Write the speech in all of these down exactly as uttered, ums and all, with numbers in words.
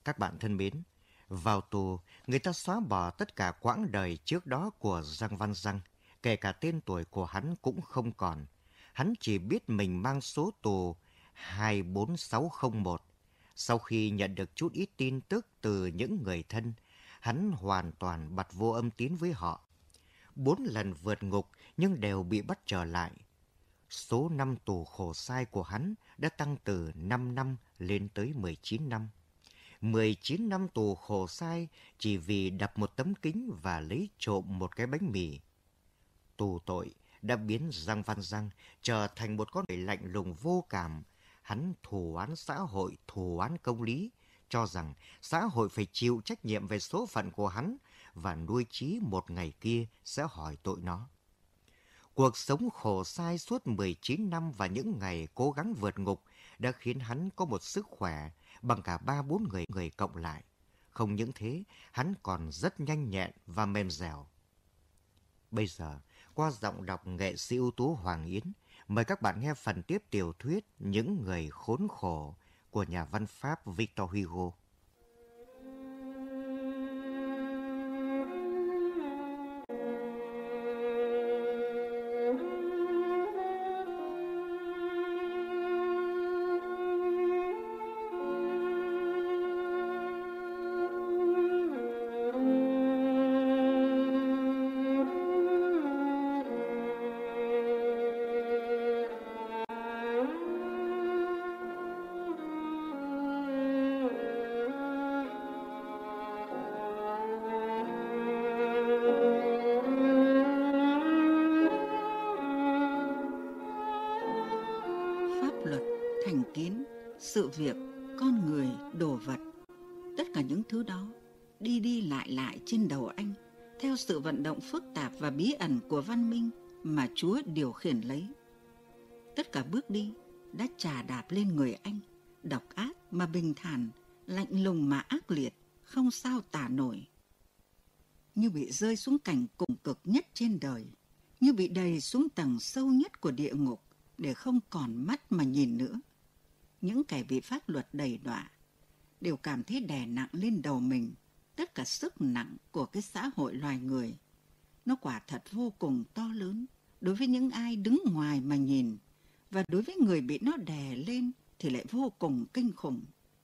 Các bạn thân mến, vào tù, người ta xóa bỏ tất cả quãng đời trước đó của Giang Văn Giang, kể cả tên tuổi của hắn cũng không còn. Hắn chỉ biết mình mang số tù hai bốn sáu không một. Sau khi nhận được chút ít tin tức từ những người thân, hắn hoàn toàn bặt vô âm tín với họ. Bốn lần vượt ngục nhưng đều bị bắt trở lại. Số năm tù khổ sai của hắn đã tăng từ năm năm lên tới mười chín năm. mười chín năm tù khổ sai chỉ vì đập một tấm kính và lấy trộm một cái bánh mì. Tù tội đã biến Giang Văn Giang trở thành một con người lạnh lùng vô cảm. Hắn thù oán xã hội, thù oán công lý, cho rằng xã hội phải chịu trách nhiệm về số phận của hắn và nuôi chí một ngày kia sẽ hỏi tội nó. Cuộc sống khổ sai suốt mười chín năm và những ngày cố gắng vượt ngục đã khiến hắn có một sức khỏe bằng cả ba bốn người người cộng lại. Không những thế, hắn còn rất nhanh nhẹn và mềm dẻo. Bây giờ, qua giọng đọc nghệ sĩ ưu tú Hoàng Yến, mời các bạn nghe phần tiếp tiểu thuyết Những Người Khốn Khổ của nhà văn Pháp Victor Hugo. Thành kiến, sự việc, con người, đồ vật, tất cả những thứ đó đi đi lại lại trên đầu anh theo sự vận động phức tạp và bí ẩn của văn minh mà Chúa điều khiển lấy. Tất cả bước đi đã chà đạp lên người anh, độc ác mà bình thản, lạnh lùng mà ác liệt, không sao tả nổi. Như bị rơi xuống cảnh cùng cực nhất trên đời, như bị đầy xuống tầng sâu nhất của địa ngục để không còn mắt mà nhìn nữa. Những kẻ bị pháp luật đày đọa đều cảm thấy đè nặng lên đầu mình tất cả sức nặng của cái xã hội loài người. Nó quả thật vô cùng to lớn đối với những ai đứng ngoài mà nhìn, và đối với người bị nó đè lên thì lại vô cùng kinh khủng.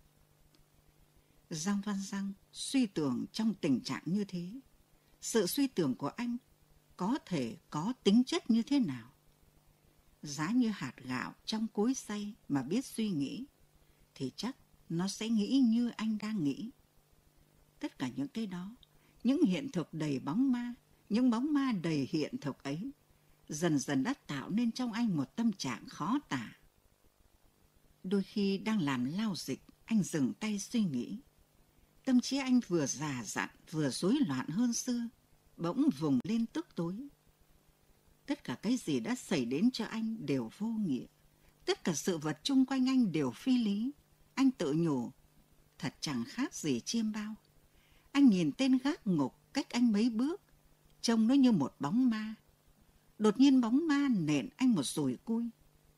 Giang Văn Giang suy tưởng trong tình trạng như thế. Sự suy tưởng của anh có thể có tính chất như thế nào? Giá như hạt gạo trong cối xay mà biết suy nghĩ, thì chắc nó sẽ nghĩ như anh đang nghĩ. Tất cả những cái đó, những hiện thực đầy bóng ma, những bóng ma đầy hiện thực ấy, dần dần đã tạo nên trong anh một tâm trạng khó tả. Đôi khi đang làm lao dịch, anh dừng tay suy nghĩ. Tâm trí anh vừa già dặn, vừa rối loạn hơn xưa, bỗng vùng lên tức tối. Tất cả cái gì đã xảy đến cho anh đều vô nghĩa. Tất cả sự vật chung quanh anh đều phi lý. Anh tự nhủ, thật chẳng khác gì chiêm bao. Anh nhìn tên gác ngục cách anh mấy bước, trông nó như một bóng ma. Đột nhiên bóng ma nện anh một dùi cui.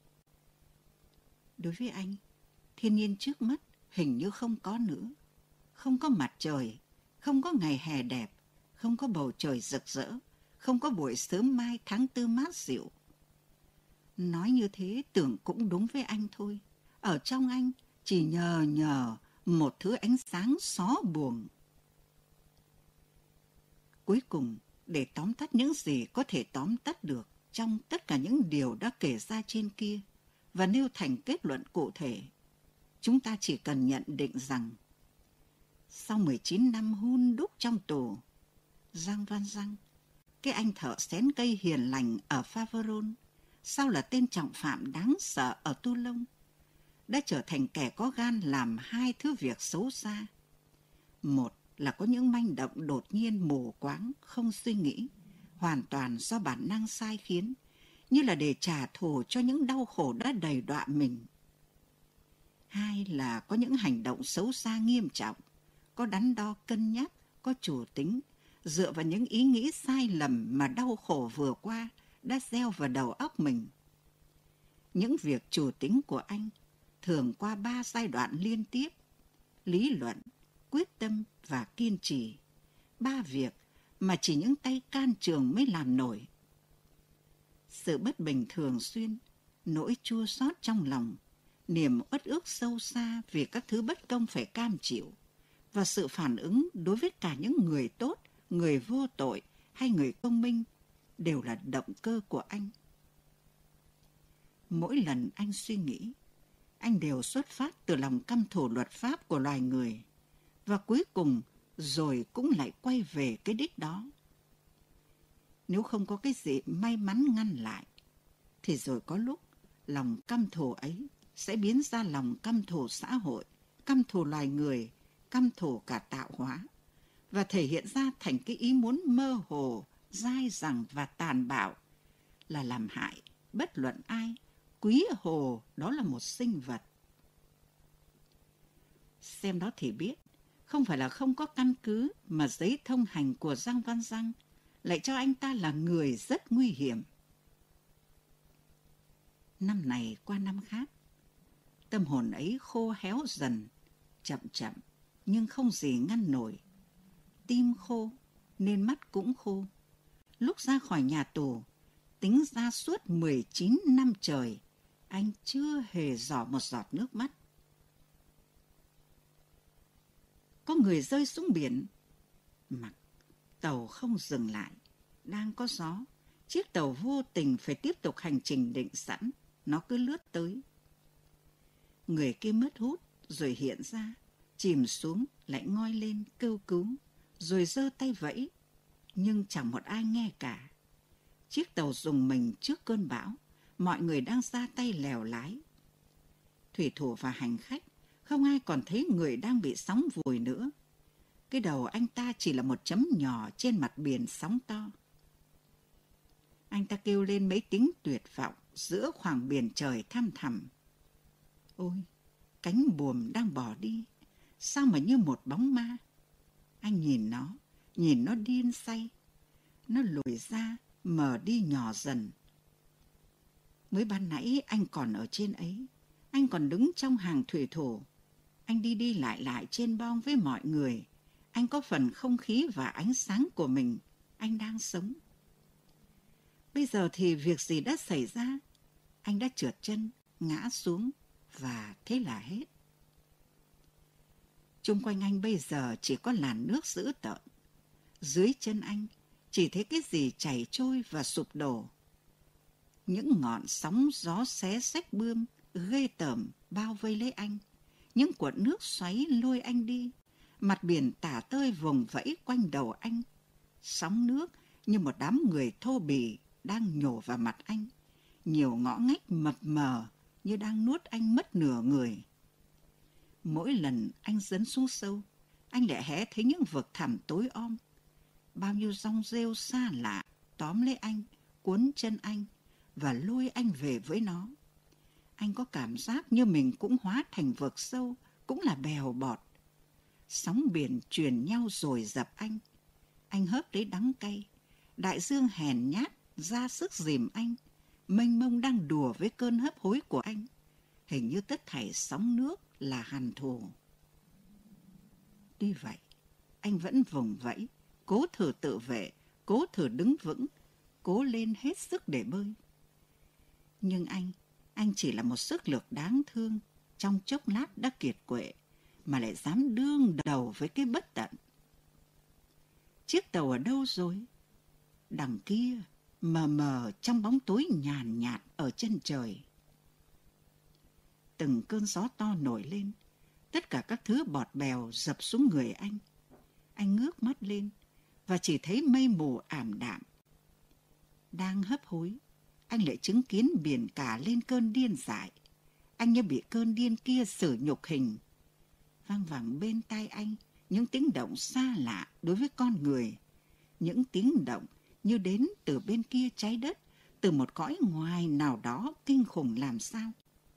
Đối với anh, thiên nhiên trước mắt hình như không có nữa. Không có mặt trời, không có ngày hè đẹp, không có bầu trời rực rỡ, không có buổi sớm mai tháng tư mát dịu. Nói như thế tưởng cũng đúng với anh thôi. Ở trong anh chỉ nhờ nhờ một thứ ánh sáng xó buồn. Cuối cùng, để tóm tắt những gì có thể tóm tắt được trong tất cả những điều đã kể ra trên kia và nêu thành kết luận cụ thể, chúng ta chỉ cần nhận định rằng sau mười chín năm hun đúc trong tù, Giang Văn Giang, cái anh thợ xén cây hiền lành ở Faverolles, sau là tên trọng phạm đáng sợ ở Toulon, đã trở thành kẻ có gan làm hai thứ việc xấu xa. Một là có những manh động đột nhiên mù quáng, không suy nghĩ, hoàn toàn do bản năng sai khiến, như là để trả thù cho những đau khổ đã đầy đọa mình. Hai là có những hành động xấu xa nghiêm trọng, có đắn đo cân nhắc, có chủ tính, dựa vào những ý nghĩ sai lầm mà đau khổ vừa qua đã gieo vào đầu óc mình. Những việc chủ tính của anh thường qua ba giai đoạn liên tiếp: lý luận, quyết tâm và kiên trì. Ba việc mà chỉ những tay can trường mới làm nổi. Sự bất bình thường xuyên, nỗi chua xót trong lòng, niềm uất ức sâu xa vì các thứ bất công phải cam chịu, và sự phản ứng đối với cả những người tốt, người vô tội hay người công minh đều là động cơ của anh. Mỗi lần anh suy nghĩ, anh đều xuất phát từ lòng căm thù luật pháp của loài người, và cuối cùng rồi cũng lại quay về cái đích đó. Nếu không có cái gì may mắn ngăn lại, thì rồi có lúc lòng căm thù ấy sẽ biến ra lòng căm thù xã hội, căm thù loài người, căm thù cả tạo hóa, và thể hiện ra thành cái ý muốn mơ hồ, dai dẳng và tàn bạo là làm hại bất luận ai, quý hồ đó là một sinh vật. Xem đó thì biết, không phải là không có căn cứ mà giấy thông hành của Giang Văn Giang lại cho anh ta là người rất nguy hiểm. Năm này qua năm khác, tâm hồn ấy khô héo dần, chậm chậm, nhưng không gì ngăn nổi. Tim khô, nên mắt cũng khô. Lúc ra khỏi nhà tù, tính ra suốt mười chín năm trời, anh chưa hề giỏ một giọt nước mắt. Có người rơi xuống biển, mặc tàu không dừng lại, đang có gió, chiếc tàu vô tình phải tiếp tục hành trình định sẵn, nó cứ lướt tới. Người kia mất hút rồi hiện ra, chìm xuống lại ngoi lên kêu cứu, rồi giơ tay vẫy, nhưng chẳng một ai nghe cả. Chiếc tàu rùng mình trước cơn bão, mọi người đang ra tay lèo lái. Thủy thủ và hành khách không ai còn thấy người đang bị sóng vùi nữa. Cái đầu anh ta chỉ là một chấm nhỏ trên mặt biển sóng to. Anh ta kêu lên mấy tiếng tuyệt vọng giữa khoảng biển trời thăm thẳm. Ôi, cánh buồm đang bỏ đi, sao mà như một bóng ma. Anh nhìn nó, nhìn nó điên say. Nó lùi ra, mở đi nhỏ dần. Mới ban nãy anh còn ở trên ấy, anh còn đứng trong hàng thủy thủ. Anh đi đi lại lại trên bong với mọi người. Anh có phần không khí và ánh sáng của mình. Anh đang sống. Bây giờ thì việc gì đã xảy ra? Anh đã trượt chân, ngã xuống và thế là hết. Chung quanh anh bây giờ chỉ có làn nước dữ tợn. Dưới chân anh chỉ thấy cái gì chảy trôi và sụp đổ. Những ngọn sóng gió xé xách bươm ghê tởm bao vây lấy anh. Những cuộn nước xoáy lôi anh đi. Mặt biển tả tơi vùng vẫy quanh đầu anh. Sóng nước như một đám người thô bỉ đang nhổ vào mặt anh. Nhiều ngõ ngách mập mờ như đang nuốt anh mất nửa người. Mỗi lần anh dấn xuống sâu, anh lại hé thấy những vực thẳm tối om. Bao nhiêu dong rêu xa lạ tóm lấy anh, cuốn chân anh và lôi anh về với nó. Anh có cảm giác như mình cũng hóa thành vực sâu, cũng là bèo bọt. Sóng biển truyền nhau rồi dập anh. Anh hớp lấy đắng cay. Đại dương hèn nhát ra sức dìm anh. Mênh mông đang đùa với cơn hấp hối của anh. Hình như tất thảy sóng nước là hằn thù. Tuy vậy, anh vẫn vùng vẫy, cố thử tự vệ, cố thử đứng vững, cố lên hết sức để bơi. Nhưng anh, anh chỉ là một sức lực đáng thương, trong chốc lát đã kiệt quệ, mà lại dám đương đầu với cái bất tận. Chiếc tàu ở đâu rồi? Đằng kia, mờ mờ trong bóng tối nhàn nhạt ở chân trời. Từng cơn gió to nổi lên, tất cả các thứ bọt bèo dập xuống người anh. Anh ngước mắt lên và chỉ thấy mây mù ảm đạm. Đang hấp hối, anh lại chứng kiến biển cả lên cơn điên dại. Anh như bị cơn điên kia xử nhục hình. Vang vẳng bên tai anh những tiếng động xa lạ đối với con người. Những tiếng động như đến từ bên kia trái đất, từ một cõi ngoài nào đó kinh khủng làm sao.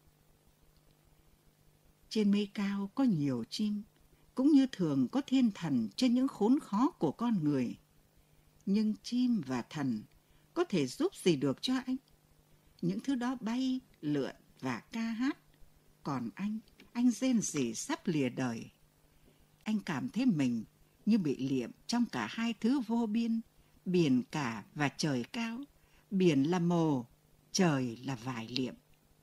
Trên mây cao có nhiều chim, cũng như thường có thiên thần trên những khốn khó của con người. Nhưng chim và thần có thể giúp gì được cho anh? Những thứ đó bay, lượn và ca hát. Còn anh, anh rên rỉ sắp lìa đời. Anh cảm thấy mình như bị liệm trong cả hai thứ vô biên, biển cả và trời cao. Biển là mồ, trời là vải liệm.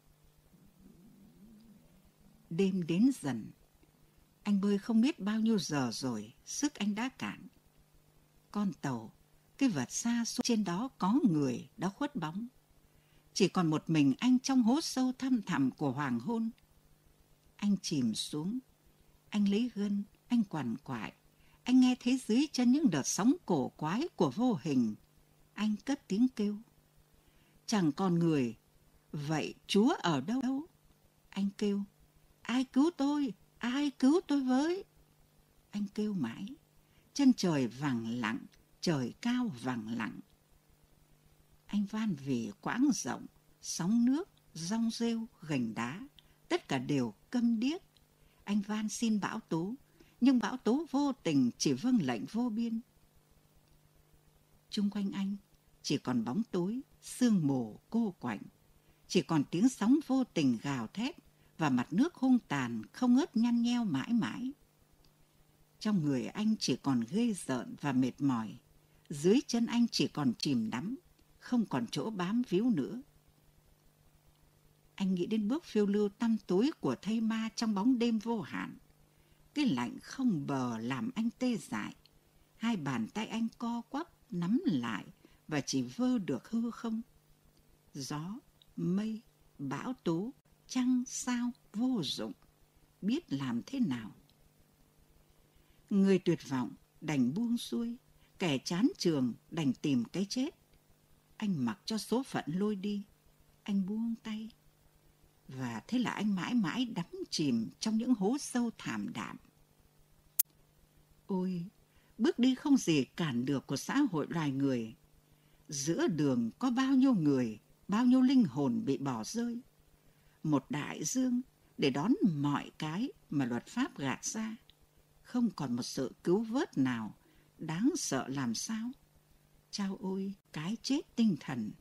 Đêm đến dần, anh bơi không biết bao nhiêu giờ rồi, sức anh đã cạn. Con tàu, cái vật xa xôi trên đó có người đã khuất bóng. Chỉ còn một mình anh trong hố sâu thăm thẳm của hoàng hôn. Anh chìm xuống, anh lấy gân, anh quằn quại. Anh nghe thấy dưới chân những đợt sóng cổ quái của vô hình. Anh cất tiếng kêu. Chẳng còn người, vậy Chúa ở đâu? Anh kêu, ai cứu tôi, ai cứu tôi với? Anh kêu mãi, chân trời vắng lặng, trời cao vắng lặng. Anh van vì quãng rộng, sóng nước, rong rêu, gành đá, tất cả đều câm điếc. Anh van xin bão tố, nhưng bão tố vô tình chỉ vâng lệnh vô biên. Chung quanh anh chỉ còn bóng tối, sương mù cô quạnh, chỉ còn tiếng sóng vô tình gào thét và mặt nước hung tàn không ngớt nhăn nheo mãi mãi. Trong người anh chỉ còn ghê rợn và mệt mỏi, dưới chân anh chỉ còn chìm đắm, không còn chỗ bám víu nữa. Anh nghĩ đến bước phiêu lưu tăm tối của thây ma trong bóng đêm vô hạn. Cái lạnh không bờ làm anh tê dại. Hai bàn tay anh co quắp, nắm lại và chỉ vơ được hư không. Gió, mây, bão tố, trăng, sao, vô dụng. Biết làm thế nào? Người tuyệt vọng đành buông xuôi, kẻ chán trường đành tìm cái chết. Anh mặc cho số phận lôi đi. Anh buông tay. Và thế là anh mãi mãi đắm chìm trong những hố sâu thảm đạm. Ôi, bước đi không gì cản được của xã hội loài người. Giữa đường có bao nhiêu người, bao nhiêu linh hồn bị bỏ rơi. Một đại dương để đón mọi cái mà luật pháp gạt ra. Không còn một sự cứu vớt nào, đáng sợ làm sao. Chao ôi, cái chết tinh thần.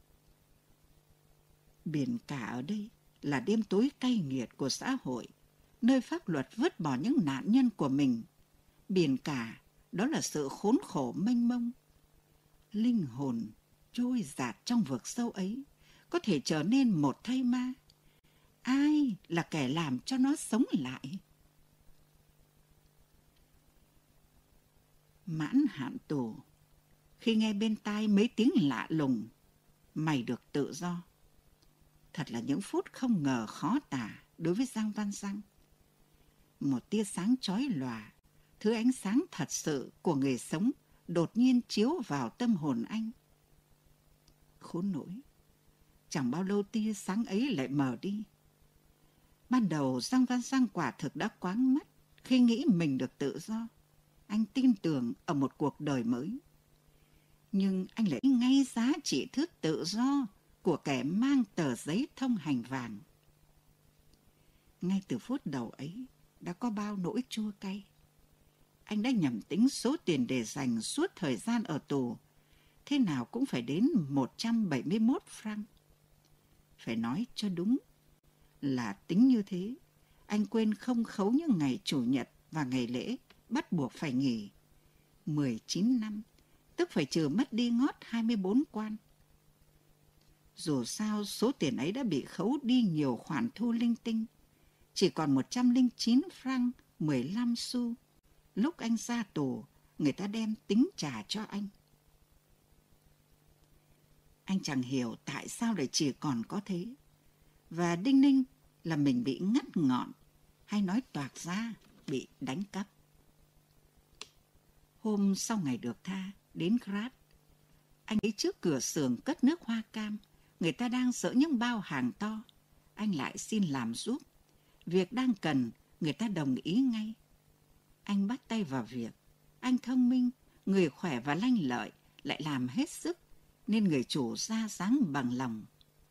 Biển cả ở đây là đêm tối cay nghiệt của xã hội, nơi pháp luật vứt bỏ những nạn nhân của mình. Biển cả, đó là sự khốn khổ mênh mông. Linh hồn trôi dạt trong vực sâu ấy, có thể trở nên một thây ma. Ai là kẻ làm cho nó sống lại? Mãn hạn tù, khi nghe bên tai mấy tiếng lạ lùng, mày được tự do. Thật là những phút không ngờ khó tả đối với Giang Văn Giang. Một tia sáng chói lòa, thứ ánh sáng thật sự của người sống đột nhiên chiếu vào tâm hồn anh. Khốn nỗi, chẳng bao lâu tia sáng ấy lại mờ đi. Ban đầu Giang Văn Giang quả thực đã quáng mắt khi nghĩ mình được tự do. Anh tin tưởng ở một cuộc đời mới. Nhưng anh lại ngay giá trị thước tự do của kẻ mang tờ giấy thông hành vàng. Ngay từ phút đầu ấy đã có bao nỗi chua cay. Anh đã nhầm tính số tiền để dành suốt thời gian ở tù, thế nào cũng phải đến một trăm bảy mươi mốt franc. Phải nói cho đúng là tính như thế, anh quên không khấu những ngày chủ nhật và ngày lễ bắt buộc phải nghỉ. mười chín năm, tức phải trừ mất đi ngót hai mươi bốn quan. Dù sao, số tiền ấy đã bị khấu đi nhiều khoản thu linh tinh. Chỉ còn một trăm lẻ chín franc mười lăm xu. Lúc anh ra tù, người ta đem tính trả cho anh. Anh chẳng hiểu tại sao lại chỉ còn có thế. Và đinh ninh là mình bị ngắt ngọn, hay nói toạc ra bị đánh cắp. Hôm sau ngày được tha, đến Graz, anh ấy trước cửa xưởng cất nước hoa cam. Người ta đang dỡ những bao hàng to. Anh lại xin làm giúp. Việc đang cần, người ta đồng ý ngay. Anh bắt tay vào việc. Anh thông minh, người khỏe và lanh lợi, lại làm hết sức, nên người chủ ra dáng bằng lòng.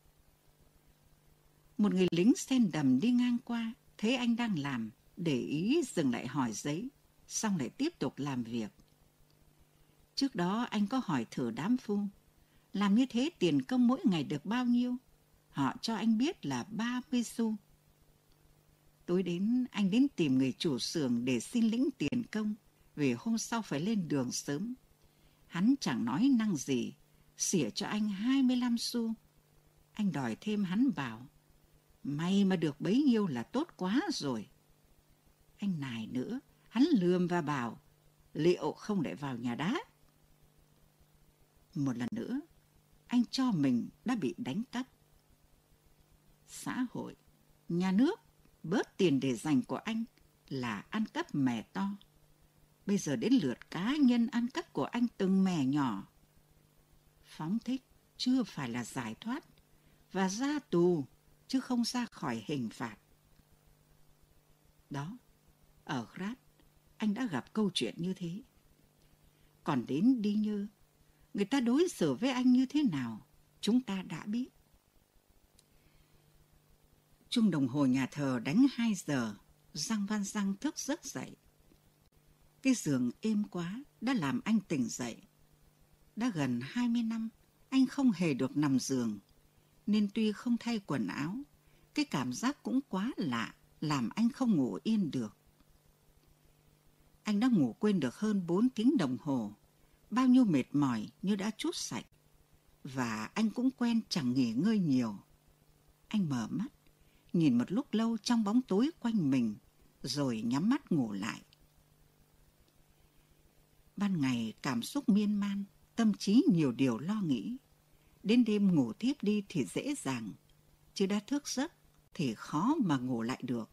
Một người lính sen đầm đi ngang qua, thấy anh đang làm, để ý dừng lại hỏi giấy, xong lại tiếp tục làm việc. Trước đó anh có hỏi thử đám phu, làm như thế tiền công mỗi ngày được bao nhiêu? Họ cho anh biết là ba mươi xu. Tối đến, anh đến tìm người chủ xưởng để xin lĩnh tiền công, vì hôm sau phải lên đường sớm. Hắn chẳng nói năng gì, xỉa cho anh hai mươi lăm xu. Anh đòi thêm, hắn bảo, may mà được bấy nhiêu là tốt quá rồi. Anh nài nữa, hắn lườm và bảo, liệu không để vào nhà đá. Một lần nữa, anh cho mình đã bị đánh cắp. Xã hội, nhà nước, bớt tiền để dành của anh là ăn cắp mè to. Bây giờ đến lượt cá nhân ăn cắp của anh từng mè nhỏ. Phóng thích chưa phải là giải thoát, và ra tù chứ không ra khỏi hình phạt. Đó, ở Graz, anh đã gặp câu chuyện như thế. Còn đến Đi Nhơ, người ta đối xử với anh như thế nào, chúng ta đã biết. Chuông đồng hồ nhà thờ đánh hai giờ, Giang Văn Giang thức giấc dậy. Cái giường êm quá đã làm anh tỉnh dậy. Đã gần hai mươi năm, anh không hề được nằm giường, nên tuy không thay quần áo, cái cảm giác cũng quá lạ, làm anh không ngủ yên được. Anh đã ngủ quên được hơn bốn tiếng đồng hồ, bao nhiêu mệt mỏi như đã trút sạch, và anh cũng quen chẳng nghỉ ngơi nhiều. Anh mở mắt, nhìn một lúc lâu trong bóng tối quanh mình, rồi nhắm mắt ngủ lại. Ban ngày cảm xúc miên man, tâm trí nhiều điều lo nghĩ. Đến đêm ngủ thiếp đi thì dễ dàng, chứ đã thức giấc thì khó mà ngủ lại được.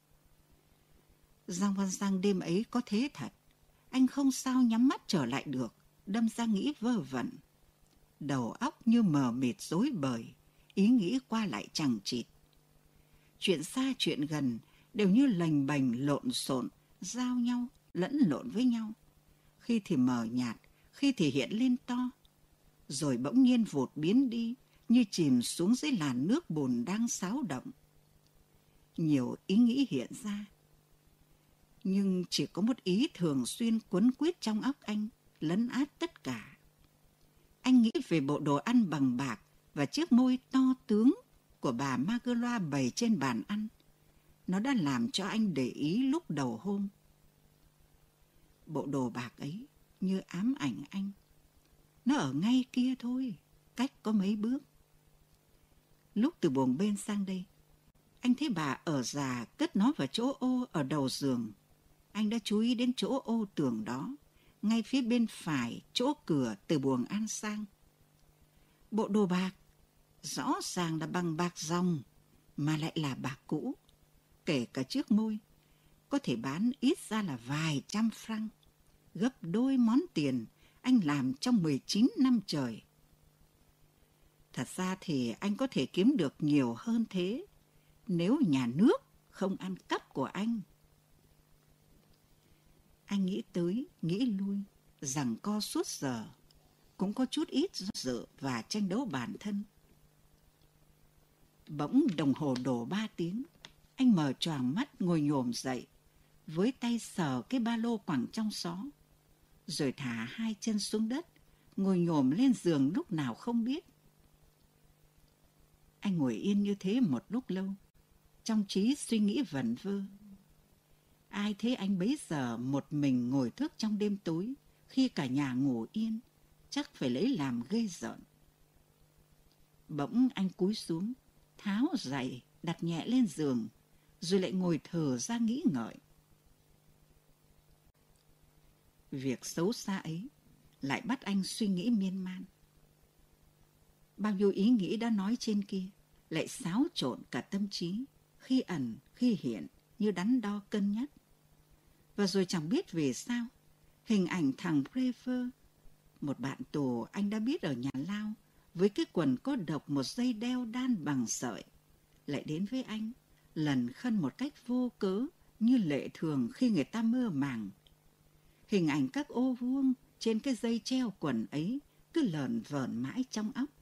Giang Văn Giang đêm ấy có thế thật. Anh không sao nhắm mắt trở lại được, đâm ra nghĩ vơ vẩn. Đầu óc như mờ mịt rối bời, ý nghĩ qua lại chằng chịt. Chuyện xa chuyện gần đều như lềnh bềnh lộn xộn, giao nhau, lẫn lộn với nhau. Khi thì mờ nhạt, khi thì hiện lên to, rồi bỗng nhiên vụt biến đi, như chìm xuống dưới làn nước bùn đang xáo động. Nhiều ý nghĩ hiện ra, nhưng chỉ có một ý thường xuyên quấn quýt trong óc anh, lấn át tất cả. Anh nghĩ về bộ đồ ăn bằng bạc và chiếc môi to tướng của bà Magloire bày trên bàn ăn. Nó đã làm cho anh để ý lúc đầu hôm. Bộ đồ bạc ấy như ám ảnh anh. Nó ở ngay kia thôi, cách có mấy bước. Lúc từ buồng bên sang đây, anh thấy bà ở già cất nó vào chỗ ô ở đầu giường. Anh đã chú ý đến chỗ ô tường đó, ngay phía bên phải chỗ cửa từ buồng ăn sang. Bộ đồ bạc, rõ ràng là bằng bạc ròng, mà lại là bạc cũ. Kể cả chiếc môi, có thể bán ít ra là vài trăm franc, gấp đôi món tiền anh làm trong mười chín năm trời. Thật ra thì anh có thể kiếm được nhiều hơn thế, nếu nhà nước không ăn cắp của anh. Anh nghĩ tới, nghĩ lui, giằng co suốt giờ, cũng có chút ít do dự và tranh đấu bản thân. Bỗng đồng hồ đổ ba tiếng, anh mở choàng mắt ngồi nhổm dậy, với tay sờ cái ba lô quẳng trong xó, rồi thả hai chân xuống đất, ngồi nhổm lên giường lúc nào không biết. Anh ngồi yên như thế một lúc lâu, trong trí suy nghĩ vẩn vơ. Ai thế anh bấy giờ một mình ngồi thức trong đêm tối, khi cả nhà ngủ yên, chắc phải lấy làm ghê rợn. Bỗng anh cúi xuống, tháo giày đặt nhẹ lên giường, rồi lại ngồi thở ra nghĩ ngợi. Việc xấu xa ấy lại bắt anh suy nghĩ miên man. Bao nhiêu ý nghĩ đã nói trên kia lại xáo trộn cả tâm trí, khi ẩn khi hiện như đắn đo cân nhắc. Và rồi chẳng biết vì sao, hình ảnh thằng Prefer, một bạn tù anh đã biết ở nhà lao, với cái quần có độc một dây đeo đan bằng sợi, lại đến với anh, lần khân một cách vô cớ như lệ thường khi người ta mơ màng. Hình ảnh các ô vuông trên cái dây treo quần ấy cứ lởn vởn mãi trong óc.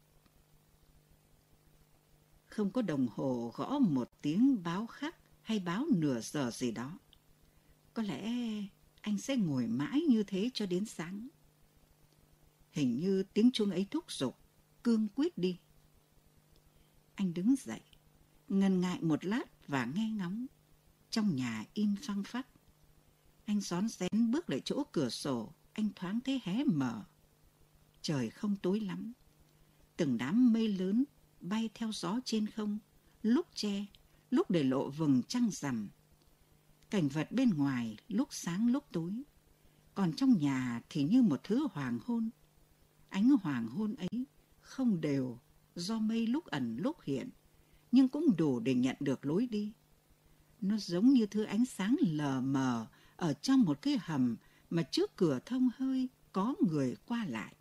Không có đồng hồ gõ một tiếng báo khắc hay báo nửa giờ gì đó. Có lẽ anh sẽ ngồi mãi như thế cho đến sáng. Hình như tiếng chuông ấy thúc giục, cương quyết đi. Anh đứng dậy, ngần ngại một lát và nghe ngóng. Trong nhà im phăng phắc. Anh rón rén bước lại chỗ cửa sổ, anh thoáng thấy hé mở. Trời không tối lắm. Từng đám mây lớn bay theo gió trên không, lúc che, lúc để lộ vầng trăng rằm. Cảnh vật bên ngoài lúc sáng lúc tối, còn trong nhà thì như một thứ hoàng hôn. Ánh hoàng hôn ấy không đều, do mây lúc ẩn lúc hiện, nhưng cũng đủ để nhận được lối đi. Nó giống như thứ ánh sáng lờ mờ ở trong một cái hầm mà trước cửa thông hơi có người qua lại.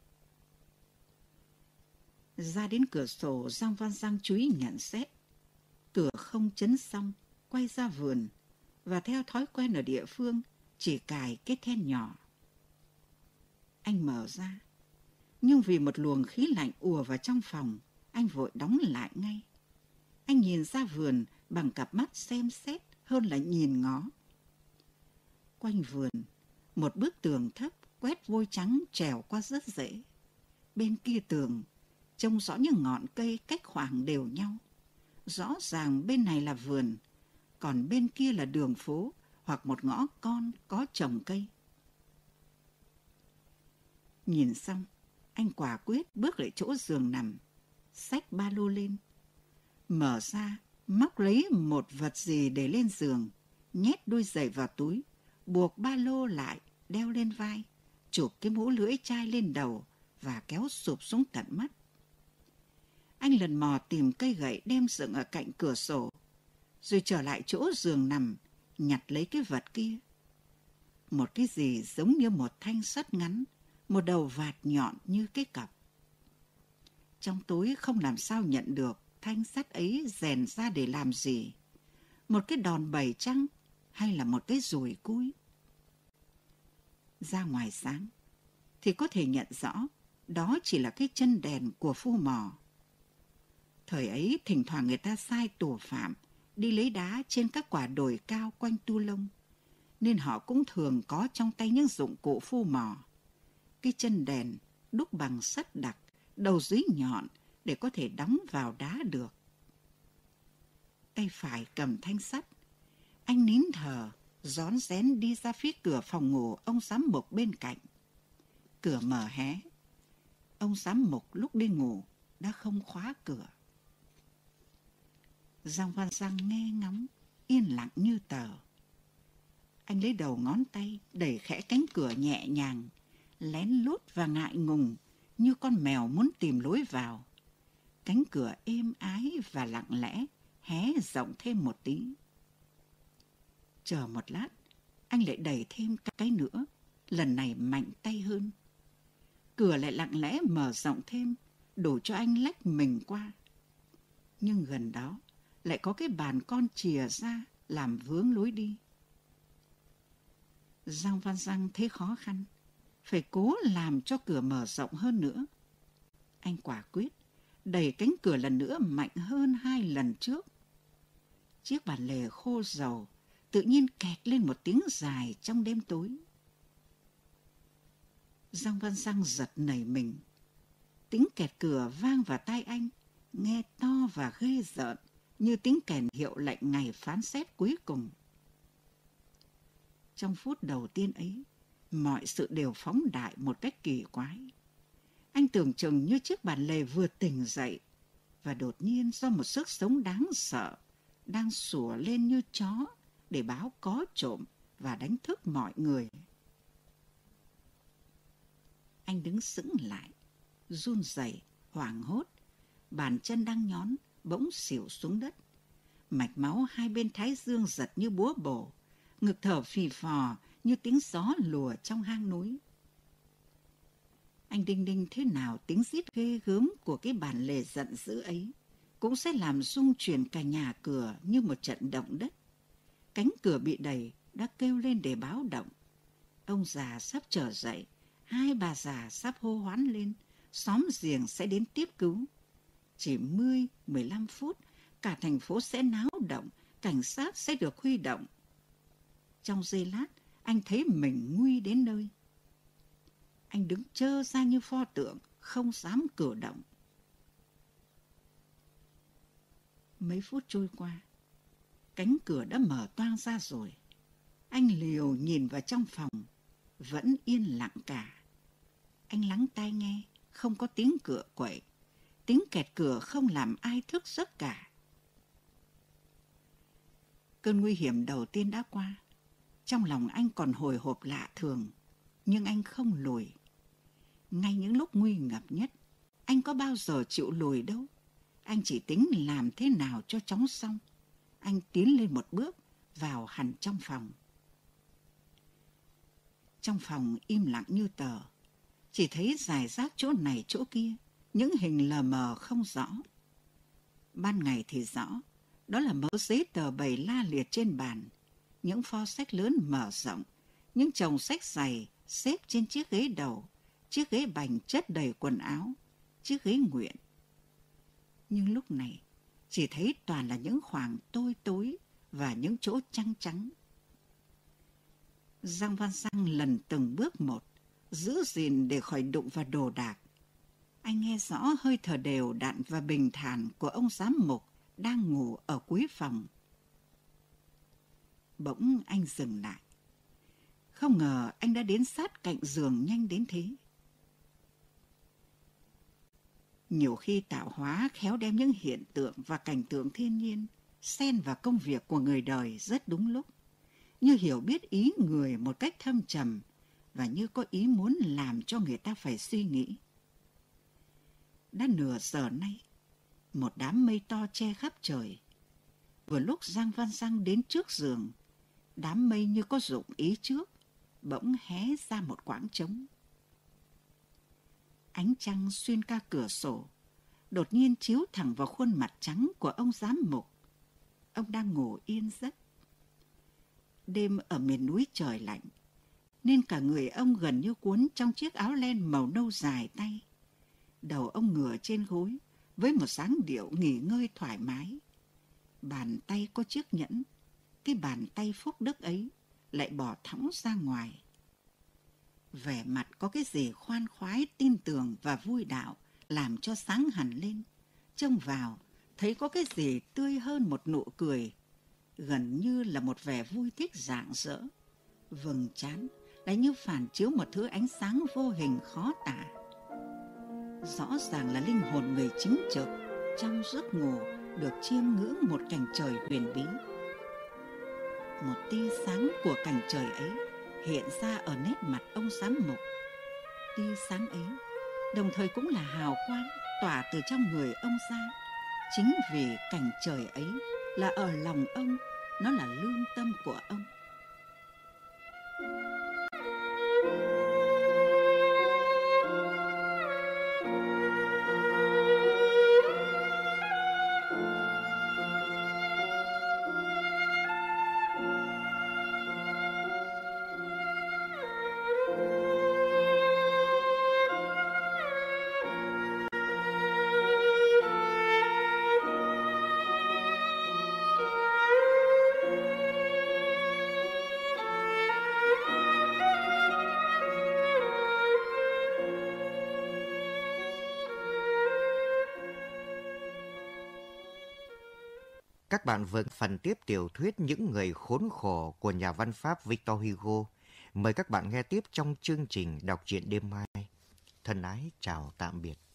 Ra đến cửa sổ, Giang Văn Giang chú ý nhận xét. Cửa không chấn xong, quay ra vườn, và theo thói quen ở địa phương, chỉ cài cái then nhỏ. Anh mở ra, nhưng vì một luồng khí lạnh ùa vào trong phòng, anh vội đóng lại ngay. Anh nhìn ra vườn bằng cặp mắt xem xét hơn là nhìn ngó. Quanh vườn, một bức tường thấp quét vôi trắng trèo qua rất dễ. Bên kia tường, trông rõ những ngọn cây cách khoảng đều nhau. Rõ ràng bên này là vườn, còn bên kia là đường phố hoặc một ngõ con có trồng cây. Nhìn xong, anh quả quyết bước lại chỗ giường nằm, xách ba lô lên, mở ra, móc lấy một vật gì để lên giường, nhét đôi giày vào túi, buộc ba lô lại, đeo lên vai, chụp cái mũ lưỡi chai lên đầu và kéo sụp xuống tận mắt. Anh lần mò tìm cây gậy đem dựng ở cạnh cửa sổ, rồi trở lại chỗ giường nằm, nhặt lấy cái vật kia. Một cái gì giống như một thanh sắt ngắn, một đầu vạt nhọn như cái cặp. Trong tối không làm sao nhận được thanh sắt ấy rèn ra để làm gì. Một cái đòn bẩy chăng hay là một cái dùi cui? Ra ngoài sáng thì có thể nhận rõ đó chỉ là cái chân đèn của phu mò. Thời ấy thỉnh thoảng người ta sai tù phạm đi lấy đá trên các quả đồi cao quanh Tu Lông, nên họ cũng thường có trong tay những dụng cụ phu mò. Cái chân đèn đúc bằng sắt đặc, đầu dưới nhọn để có thể đóng vào đá được. Tay phải cầm thanh sắt, anh nín thở, rón rén đi ra phía cửa phòng ngủ ông giám mục bên cạnh. Cửa mở hé. Ông giám mục lúc đi ngủ đã không khóa cửa. Giang Văn Giang nghe ngóng, yên lặng như tờ. Anh lấy đầu ngón tay đẩy khẽ cánh cửa nhẹ nhàng, lén lút và ngại ngùng như con mèo muốn tìm lối vào. Cánh cửa êm ái và lặng lẽ hé rộng thêm một tí. Chờ một lát, anh lại đẩy thêm cái nữa, lần này mạnh tay hơn. Cửa lại lặng lẽ mở rộng thêm, đủ cho anh lách mình qua. Nhưng gần đó lại có cái bàn con chìa ra làm vướng lối đi. Giang Văn Giang thấy khó khăn, phải cố làm cho cửa mở rộng hơn nữa. Anh quả quyết đẩy cánh cửa lần nữa mạnh hơn hai lần trước. Chiếc bàn lề khô dầu tự nhiên kẹt lên một tiếng dài trong đêm tối. Giang Văn Giang giật nảy mình. Tiếng kẹt cửa vang vào tai anh, nghe to và ghê rợn như tiếng kèn hiệu lệnh ngày phán xét cuối cùng. Trong phút đầu tiên ấy, mọi sự đều phóng đại một cách kỳ quái. Anh tưởng chừng như chiếc bàn lề vừa tỉnh dậy, và đột nhiên do một sức sống đáng sợ đang sủa lên như chó để báo có trộm và đánh thức mọi người. Anh đứng sững lại, run rẩy, hoảng hốt, bàn chân đang nhón bỗng xỉu xuống đất. Mạch máu hai bên thái dương giật như búa bổ, ngực thở phì phò như tiếng gió lùa trong hang núi. Anh đinh đinh thế nào tiếng rít ghê gớm của cái bản lề giận dữ ấy cũng sẽ làm rung chuyển cả nhà cửa như một trận động đất. Cánh cửa bị đẩy đã kêu lên để báo động. Ông già sắp trở dậy, hai bà già sắp hô hoán lên, xóm giềng sẽ đến tiếp cứu. Chỉ mười, mười lăm phút, cả thành phố sẽ náo động, cảnh sát sẽ được huy động. Trong giây lát, anh thấy mình nguy đến nơi. Anh đứng trơ ra như pho tượng, không dám cử động. Mấy phút trôi qua, Cánh cửa đã mở toang ra rồi. Anh liều nhìn vào trong phòng, vẫn yên lặng cả. Anh lắng tai nghe, không có tiếng cửa quậy. Tiếng kẹt cửa không làm ai thức giấc cả. Cơn nguy hiểm đầu tiên đã qua. Trong lòng anh còn hồi hộp lạ thường, nhưng anh không lùi. Ngay những lúc nguy ngập nhất, anh có bao giờ chịu lùi đâu. Anh chỉ tính làm thế nào cho chóng xong. Anh tiến lên một bước, vào hẳn trong phòng. Trong phòng im lặng như tờ, chỉ thấy rải rác chỗ này chỗ kia, những hình lờ mờ không rõ. Ban ngày thì rõ, đó là mớ giấy tờ bày la liệt trên bàn, những pho sách lớn mở rộng, những chồng sách dày xếp trên chiếc ghế đầu, chiếc ghế bành chất đầy quần áo, chiếc ghế nguyện. Nhưng lúc này, chỉ thấy toàn là những khoảng tối tối và những chỗ trắng trắng. Giang Văn Giang lần từng bước một, giữ gìn để khỏi đụng vào đồ đạc. Anh nghe rõ hơi thở đều đặn và bình thản của ông giám mục đang ngủ ở cuối phòng. Bỗng anh dừng lại. Không ngờ anh đã đến sát cạnh giường nhanh đến thế. Nhiều khi tạo hóa khéo đem những hiện tượng và cảnh tượng thiên nhiên xen vào công việc của người đời rất đúng lúc, như hiểu biết ý người một cách thâm trầm và như có ý muốn làm cho người ta phải suy nghĩ. Đã nửa giờ nay, một đám mây to che khắp trời. Vừa lúc Giang Văn Giang đến trước giường, đám mây như có dụng ý trước, bỗng hé ra một quãng trống. Ánh trăng xuyên qua cửa sổ, đột nhiên chiếu thẳng vào khuôn mặt trắng của ông giám mục. Ông đang ngủ yên giấc. Đêm ở miền núi trời lạnh, nên cả người ông gần như cuốn trong chiếc áo len màu nâu dài tay. Đầu ông ngửa trên gối, với một dáng điệu nghỉ ngơi thoải mái. Bàn tay có chiếc nhẫn, cái bàn tay phúc đức ấy lại bỏ thõng ra ngoài. Vẻ mặt có cái gì khoan khoái, tin tưởng và vui đạo làm cho sáng hẳn lên. Trông vào, thấy có cái gì tươi hơn một nụ cười, gần như là một vẻ vui thích rạng rỡ. Vầng trán lại như phản chiếu một thứ ánh sáng vô hình khó tả. Rõ ràng là linh hồn người chính trực trong giấc ngủ được chiêm ngưỡng một cảnh trời huyền bí. Một tia sáng của cảnh trời ấy hiện ra ở nét mặt ông giám mục. Tia sáng ấy đồng thời cũng là hào quang tỏa từ trong người ông ra. Chính vì cảnh trời ấy là ở lòng ông, nó là lương tâm của ông. Các bạn vừa phần tiếp tiểu thuyết Những người khốn khổ của nhà văn Pháp Victor Hugo. Mời các bạn nghe tiếp trong chương trình đọc truyện đêm mai. Thân ái chào tạm biệt.